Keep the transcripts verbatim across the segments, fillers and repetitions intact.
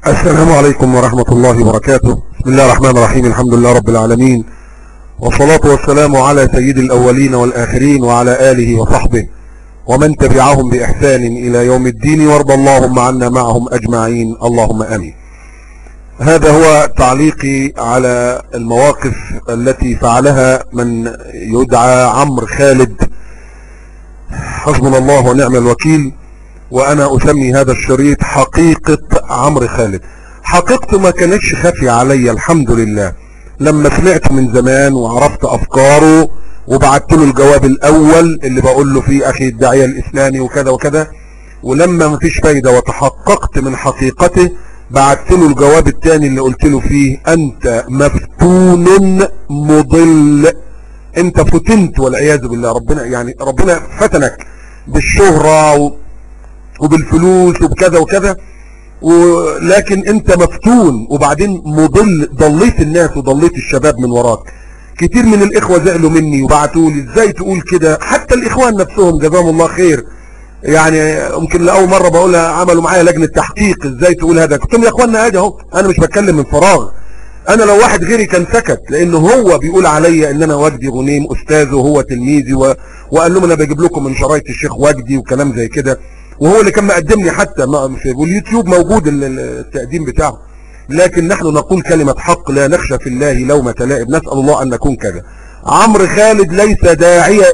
السلام عليكم ورحمة الله وبركاته. بسم الله الرحمن الرحيم. الحمد لله رب العالمين، والصلاة والسلام على سيد الأولين والآخرين وعلى آله وصحبه ومن تبعهم بإحسان إلى يوم الدين، وارض اللهم عنا معهم أجمعين، اللهم آمين. هذا هو تعليقي على المواقف التي فعلها من يدعى عمرو خالد، حسبنا الله ونعم الوكيل. وانا اسمي هذا الشريط حقيقة عمرو خالد. حقيقته ما كانتش خافية علي الحمد لله، لما سمعت من زمان وعرفت افكاره وبعت له الجواب الاول اللي بقول له فيه اخي الداعية الاسلامي وكذا وكذا، ولما مفيش فايدة وتحققت من حقيقته بعت له الجواب الثاني اللي قلت له فيه انت مفتون مضل، انت فتنت والعياذ بالله. ربنا يعني ربنا فتنك بالشهرة و وبالفلوس وبكذا وكذا، ولكن انت مفتون وبعدين مضل، ضليت الناس وضليت الشباب من وراك. كتير من الاخوة زعلوا مني وبعتوا لي ازاي تقول كده، حتى الاخوان نفسهم جزاهم الله خير، يعني ممكن لاول مرة بقولها عملوا معايا لجنة تحقيق ازاي تقول هذا. قلت لهم يا اخوانا ادي اهو، انا مش بتكلم من فراغ، انا لو واحد غيري كان سكت، لانه هو بيقول عليا ان انا وجدي غنيم استاذه وهو تلميذي و... وقال لهم انا بجيب لكم من شرايط الشيخ وجدي وكلام زي كده، وهو اللي كان مقدمني حتى، واليوتيوب موجود التقديم بتاعه. لكن نحن نقول كلمة حق، لا نخشى في الله لومة لائم، نسأل الله ان نكون كذا. عمرو خالد ليس داعية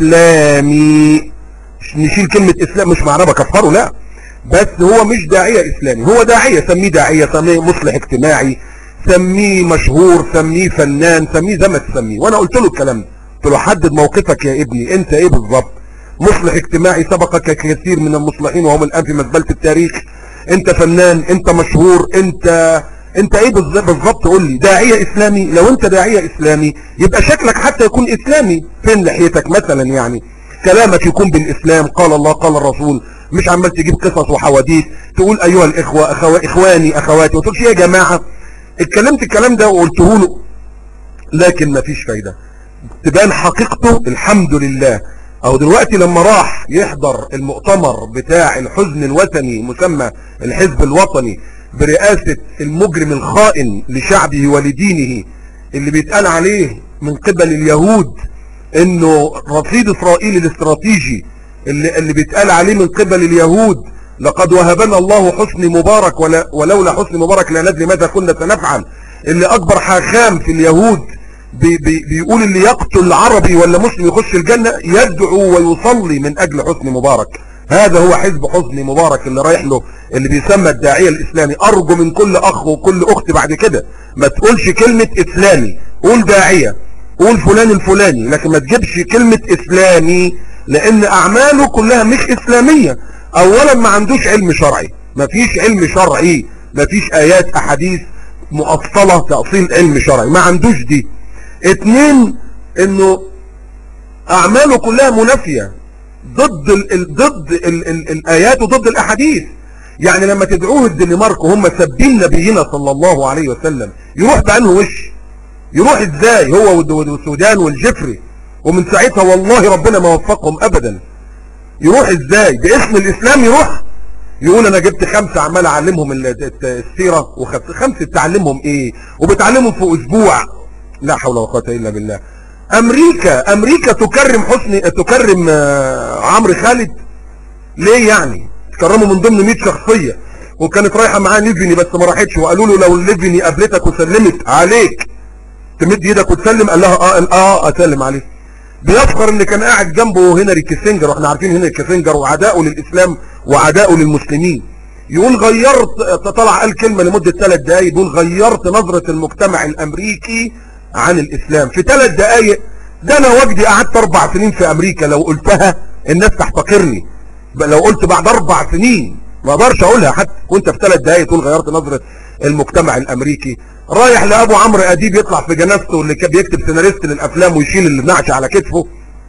اسلامي، نشيل كلمة اسلام مش معناه بكفره، لا، بس هو مش داعية اسلامي، هو داعية، سميه داعية، سميه مصلح اجتماعي، سميه مشهور، سميه فنان، سميه زي ما تسميه. وانا قلت له الكلام ده، قلت له حدد موقفك يا ابني، انت ايه بالظبط؟ مصلح اجتماعي سبقك كثير من المصلحين وهم الان في مزبلة التاريخ، انت فنان، انت مشهور، انت انت ايه بالظبط؟ قول لي. داعية اسلامي؟ لو انت داعية اسلامي يبقى شكلك حتى يكون اسلامي، فين لحيتك مثلا، يعني كلامك يكون بالاسلام، قال الله قال الرسول، مش عمال تجيب قصص وحواديت تقول ايها الاخوة أخو... اخواني اخواتي، وتقولش يا جماعة. اتكلمت الكلام ده وقلته له، لكن مفيش فايدة، تبان حقيقته الحمد لله. او دلوقتي لما راح يحضر المؤتمر بتاع الحزن الوطني مسمى الحزب الوطني برئاسة المجرم الخائن لشعبه ولدينه، اللي بيتقال عليه من قبل اليهود انه رصيد اسرائيل الاستراتيجي، اللي, اللي بيتقال عليه من قبل اليهود لقد وهبنا الله حسني مبارك ولا ولولا حسني مبارك لا ندري ماذا كنا سنفعل، اللي اكبر حاخام في اليهود بي بي بيقول اللي يقتل عربي ولا مسلم يخش الجنة، يدعو ويصلي من اجل حسني مبارك. هذا هو حزب حسني مبارك اللي رايح له، اللي بيسمى الداعية الاسلامي. ارجو من كل اخ وكل اخت بعد كده ما تقولش كلمة اسلامي، قول داعية، قول فلان الفلاني، لكن ما تجيبش كلمة اسلامي، لان اعماله كلها مش اسلامية. اولا ما عندوش علم شرعي، ما فيش علم شرعي، ما فيش ايات احاديث مؤصلة تأصيل علم شرعي، ما عندوش دي. اتنين، انه اعماله كلها منافية ضد ال ضد ال ال الايات وضد الاحاديث. يعني لما تدعوه الدنمارك وهم سابين نبينا صلى الله عليه وسلم، يروح بأنه وش؟ يروح ازاي هو والسودان والجفري؟ ومن ساعتها والله ربنا ما وفقهم ابدا. يروح ازاي باسم الاسلام؟ يروح يقول انا جبت خمسة عمال اعلمهم السيرة، وخمسة تعلمهم ايه وبتعلمهم في اسبوع؟ لا حول ولا قوة الا بالله. امريكا امريكا تكرم حسني، تكرم عمرو خالد ليه؟ يعني تكرمه من ضمن مئة شخصية، وكانت رايحة معاه ليفني بس ما راحتش، وقالوا له لو ليفني قابلتك وسلمت عليك تمد ايدك وتسلم، قال لها اه اه اسلم عليك. بيفخر ان كان قاعد جنبه هنري كيسنجر، واحنا عارفين هنري كيسنجر وعداؤه للاسلام وعداؤه للمسلمين. يقول غيرت، طلع قال كلمة لمدة ثلاث دقايق، يقول غيرت نظرة المجتمع الامريكي عن الاسلام في ثلاث دقايق. ده انا وجدي قعدت اربع سنين في امريكا، لو قلتها الناس تحتقرني، لو قلت بعد اربع سنين ما اقدرش اقولها حتى، وانت في ثلاث دقايق تقول غيرت نظرة المجتمع الامريكي. رايح لابو عمرو اديب يطلع في جنازته، اللي كان بيكتب سيناريست للافلام ويشيل النعش على كتفه.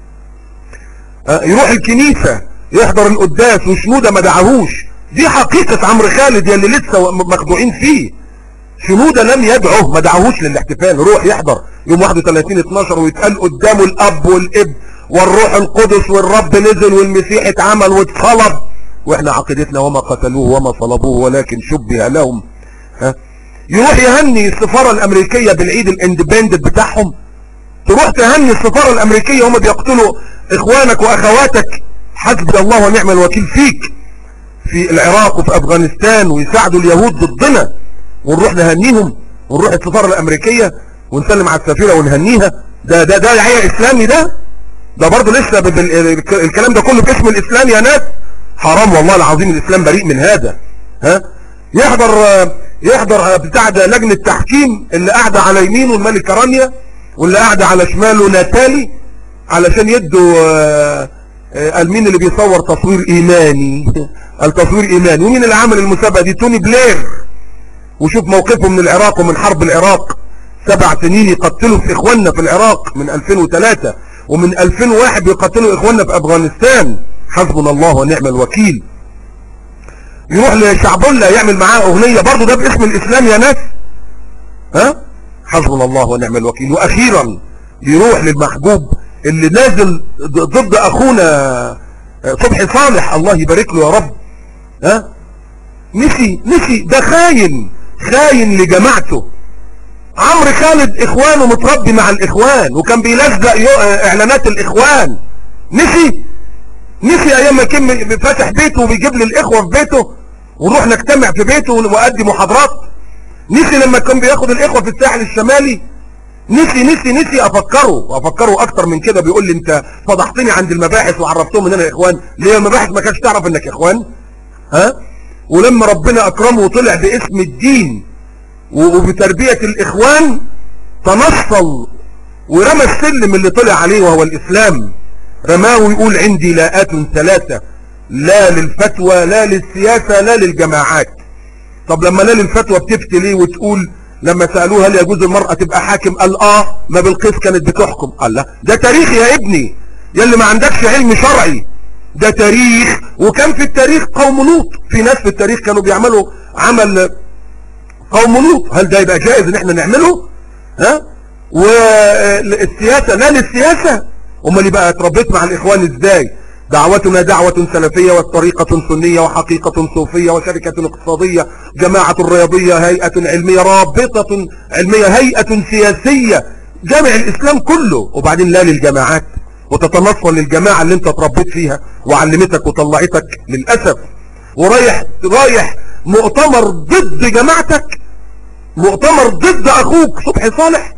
يروح الكنيسة يحضر القداس وشنودة ما دعاهوش. دي حقيقة عمرو خالد يلي لسه مخدوعين فيه. شنودة لم يدعوه، ما دعاهوش للاحتفال، روح يحضر يوم واحد وثلاثين اتناشر ويتقال قدامه الاب والابن والروح القدس والرب نزل والمسيح اتعمل واتصلب، واحنا عقيدتنا وما قتلوه وما صلبوه ولكن شبه لهم ها يروح يهني السفارة الامريكية بالعيد الاندبندنت بتاعهم، تروح تهني السفارة الامريكية هم بيقتلوا اخوانك واخواتك. حسبي الله ونعم الوكيل فيك في العراق وفي افغانستان، ويساعدوا اليهود ضدنا، ونروح نهنيهم ونروح السفارة الامريكية ونسلم على السفيرة ونهنيها. ده ده ده يعي اسلامي؟ ده ده برضه لسه الكلام ده كله باسم الاسلام يا ناس. حرام والله العظيم، الاسلام بريء من هذا. ها يحضر يحضر بتاع ده لجنة تحكيم اللي قاعدة على يمينه الملكة رانيا واللي قاعدة على شماله ناتالي، علشان يدوا المين اللي بيصور تصوير ايماني، التصوير ايماني. ومين اللي عمل المسابقة دي؟ توني بلير. وشوف موقفه من العراق ومن حرب العراق، سبع سنين يقتلوا في اخواننا في العراق من ألفين وثلاثة، ومن ألفين وواحد يقتلوا اخواننا في افغانستان. حسبنا الله ونعم الوكيل. يروح لشعبولة يعمل معاه اغنية برضو، ده باسم الاسلام يا ناس. ها حسبنا الله ونعم الوكيل. واخيرا يروح للمحبوب اللي نازل ضد اخونا صبحي صالح، الله يبارك له يا رب. ها نسي نسي ده خاين خاين لجماعته. عمرو خالد اخوانه متربي مع الاخوان وكان بيلزق اعلانات الاخوان. نسي نسي ايام ما كان فاتح بيته وبيجيب لي الاخوه في بيته ونروح نجتمع في بيته وادي محاضرات. نسي لما كان بياخد الاخوه في الساحل الشمالي. نسي نسي نسي افكره افكره اكتر من كده. بيقول لي انت فضحتني عند المباحث وعرفتهم ان انا اخوان. ليه المباحث ما كانش تعرف انك اخوان؟ ها ولما ربنا اكرمه وطلع باسم الدين وبتربية الاخوان تنصل ورمى السلم اللي طلع عليه وهو الاسلام. رماه ويقول عندي لاءات ثلاثة، لا للفتوى لا للسياسة لا للجماعات. طب لما لا للفتوى بتفتي ليه وتقول لما سألوه هل يجوز المرأة تبقى حاكم؟ قال اه ما بالقيس كانت بتحكم. قال لا ده تاريخ يا ابني يلي ما عندكش علم شرعي، ده تاريخ. وكان في التاريخ قوم لوط، في ناس في التاريخ كانوا بيعملوا عمل قوم لوط. هل ده يبقى جائز ان احنا نعمله؟ ها والسياسة لا للسياسة. امال يبقى اتربيت مع الاخوان ازاي؟ دعوتنا دعوة سلفية والطريقة سنية وحقيقة صوفية وشركة اقتصادية جماعة رياضية هيئة علمية رابطة علمية هيئة سياسية، جامع الاسلام كله. وبعدين لا للجماعات وتتنصل للجماعة اللي انت اتربيت فيها وعلمتك وطلعتك للأسف، ورايح رايح مؤتمر ضد جماعتك، مؤتمر ضد اخوك صبحي صالح،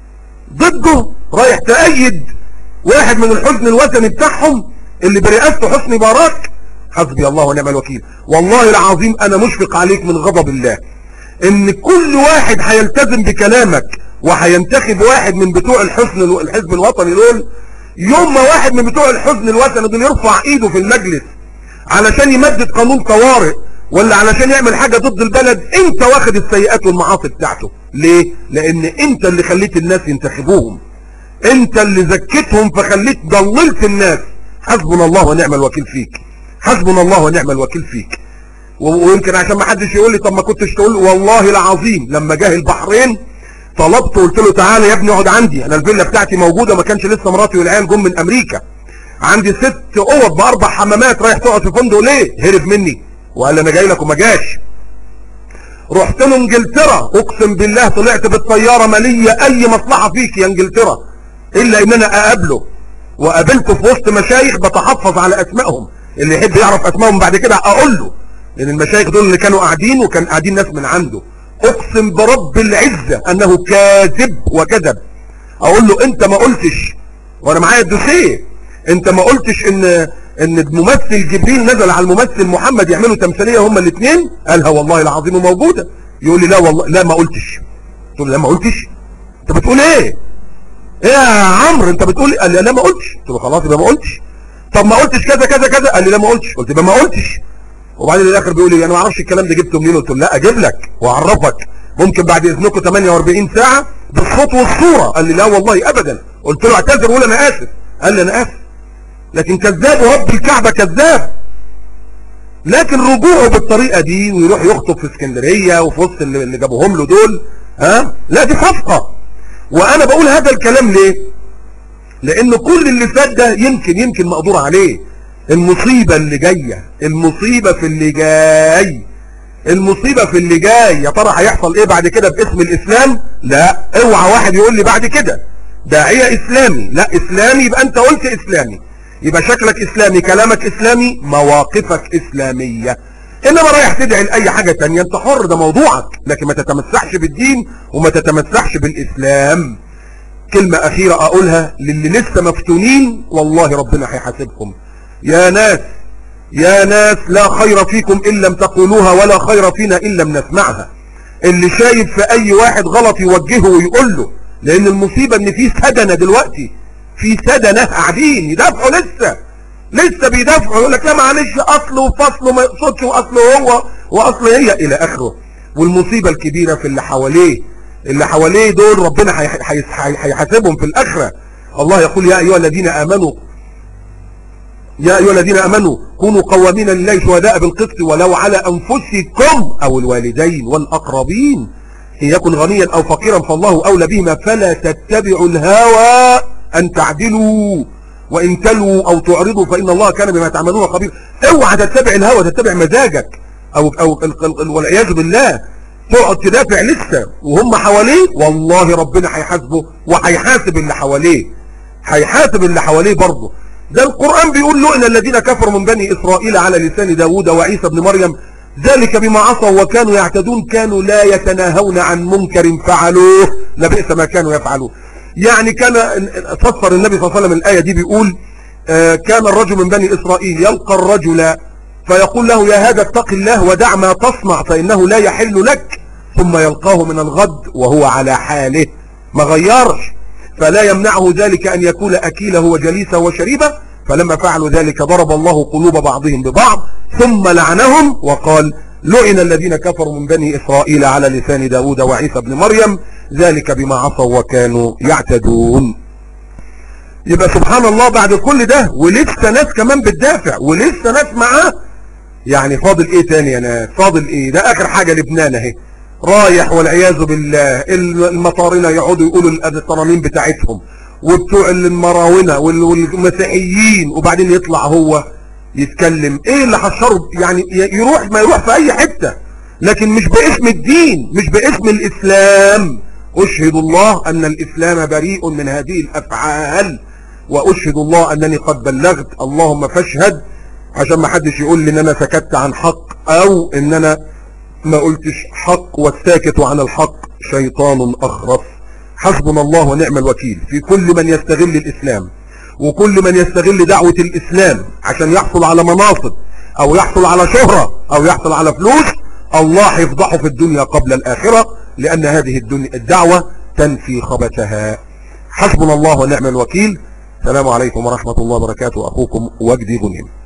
ضده رايح تأيد واحد من الحزن الوثني بتاعهم اللي برئاسته حسني مبارك. حسبي الله ونعم الوكيل. والله العظيم انا مشفق عليك من غضب الله ان كل واحد هيلتزم بكلامك وهينتخب واحد من بتوع الحزن الحزب الوطني دول. يوم ما واحد من بتوع الحزن الوطني دول يرفع ايده في المجلس علشان يمدد قانون طوارئ ولا علشان يعمل حاجة ضد البلد، انت واخد السيئات والمعاصي بتاعته. ليه؟ لان انت اللي خليت الناس ينتخبوهم، انت اللي زكيتهم فخليت ضللت الناس. حسبنا الله ونعم الوكيل فيك، حسبنا الله ونعم الوكيل فيك. ويمكن عشان ما حدش يقول لي طب ما كنتش تقول، والله العظيم لما جه البحرين طلبت وقلت له تعالى يا ابني اقعد عندي، انا الفيلا بتاعتي موجوده، ما كانش لسه مراتي والعيال جم من امريكا، عندي ست اوض باربع حمامات، رايح تقعد في فندق ليه؟ هرب مني وقال انا جاي لك وما جاش. رحت له انجلترا، اقسم بالله طلعت بالطياره ماليه اي مصلحه فيك يا انجلترا الا ان انا اقابله، وقابلته في وسط مشايخ بتحفظ على اسمائهم، اللي يحب يعرف اسمائهم بعد كده اقول له، لان المشايخ دول اللي كانوا قاعدين وكان قاعدين ناس من عنده. اقسم برب العزة انه كاذب وكذب. اقول له انت ما قلتش، وانا معايا الدوسيه، انت ما قلتش ان ان الممثل جبريل نزل على الممثل محمد يعملوا تمثيليه هما الاثنين؟ قالها والله العظيم موجوده. يقول لي لا والله لا ما قلتش. قلت له لا ما قلتش. انت بتقول ايه؟ ايه يا عمرو انت بتقول؟ قال لي لا ما قلتش. قلت له خلاص يبقى ما قلتش. طب ما قلتش كذا كذا كذا؟ قال لي لا ما قلتش. قلت يبقى ما قلتش. وبعدين الاخر بيقول لي انا ما اعرفش الكلام ده جبته منين. قلت له لا اجيب لك واعرفك، ممكن بعد اذنكم ثمانية وأربعين ساعه بالصوت والصوره. قال لي لا والله ابدا. قلت له اعتذر وقول انا اسف. قال لي انا اسف، لكن كذاب ورب الكعبه كذاب. لكن رجوعه بالطريقه دي ويروح يخطب في اسكندريه وفي وسط اللي جابوهم له دول، ها لا دي صفقه. وانا بقول هذا الكلام ليه؟ لان كل اللي فات ده يمكن يمكن مقدور عليه. المصيبه اللي جايه، المصيبه في اللي جاي المصيبة في اللي جاي، يا ترى هيحصل ايه بعد كده باسم الاسلام؟ لا اوعى واحد يقول لي بعد كده داعية اسلامي. لا، اسلامي يبقى انت قلت اسلامي، يبقى شكلك اسلامي، كلامك اسلامي، مواقفك اسلامية. انما رايح تدعي لاي حاجة تانية انت حر، ده موضوعك، لكن ما تتمسحش بالدين وما تتمسحش بالاسلام. كلمة اخيرة اقولها للي لسه مفتونين، والله ربنا هيحاسبكم. يا ناس يا ناس لا خير فيكم ان لم تقولوها ولا خير فينا ان لم نسمعها. اللي شايف في اي واحد غلط يوجهه ويقول له، لان المصيبة ان في سدنة دلوقتي، في سدنة قاعدين يدافعوا، لسه لسه بيدافعوا، يقول لك لا معلش اصله وفصله ما يقصدش، واصله هو واصله هي الى اخره. والمصيبة الكبيرة في اللي حواليه، اللي حواليه دول ربنا هيحاسبهم في الاخرة. الله يقول يا ايها الذين امنوا يا ايها الذين امنوا كونوا قوامين لله شهداء بالقسط ولو على انفسكم او الوالدين والاقربين ان يكن غنيا او فقيرا فالله اولى بهما فلا تتبعوا الهوى ان تعدلوا وان تلووا او تعرضوا فان الله كان بما تعملون خبيرا. اوعى تتبع الهوى، تتبع مزاجك او او والعياذ بالله تقعد تدافع لسه وهم حواليه. والله ربنا هيحاسبه وهيحاسب اللي حواليه، هيحاسب اللي حواليه برضه. ده القرآن بيقول له ان الذين كفروا من بني اسرائيل على لسان داود وعيسى بن مريم ذلك بما عصوا وكانوا يعتدون كانوا لا يتناهون عن منكر فعلوه لبئس ما كانوا يفعلون. يعني كان فسر النبي صلى الله عليه وسلم الآية دي بيقول آه كان الرجل من بني اسرائيل يلقى الرجل فيقول له يا هذا اتق الله ودع ما تصنع فإنه لا يحل لك، ثم يلقاه من الغد وهو على حاله ما غيرش، فلا يمنعه ذلك أن يكون أكيله وجليسه وشريبه. فلما فعلوا ذلك ضرب الله قلوب بعضهم ببعض ثم لعنهم وقال لعن الذين كفروا من بني إسرائيل على لسان داود وعيسى بن مريم ذلك بما عصوا وكانوا يعتدون. يبقى سبحان الله بعد كل ده ولسه ناس كمان بتدافع ولسه ناس معاه. يعني فاضل ايه تاني يا ناس؟ فاضل ايه؟ ده اخر حاجة لبنان اهي رايح والعياذ بالله. المطارنة يقعدوا يقولوا الترانيم بتاعتهم وبتوع المراونة والمسيحيين، وبعدين يطلع هو يتكلم ايه اللي حشره؟ يعني يروح ما يروح في اي حتة، لكن مش باسم الدين، مش باسم الاسلام. اشهد الله ان الاسلام بريء من هذه الافعال واشهد الله انني قد بلغت، اللهم فاشهد، عشان ما حدش يقول لي ان انا سكت عن حق او ان انا ما قلتش حق، والساكت عن الحق شيطان اخرس. حسبنا الله ونعم الوكيل في كل من يستغل الاسلام وكل من يستغل دعوة الاسلام عشان يحصل على مناصب او يحصل على شهرة او يحصل على فلوس. الله يفضحه في الدنيا قبل الاخرة، لان هذه الدنيا الدعوة تنفي خبثها. حسبنا الله ونعم الوكيل. السلام عليكم ورحمة الله وبركاته. اخوكم وجدي غنيم.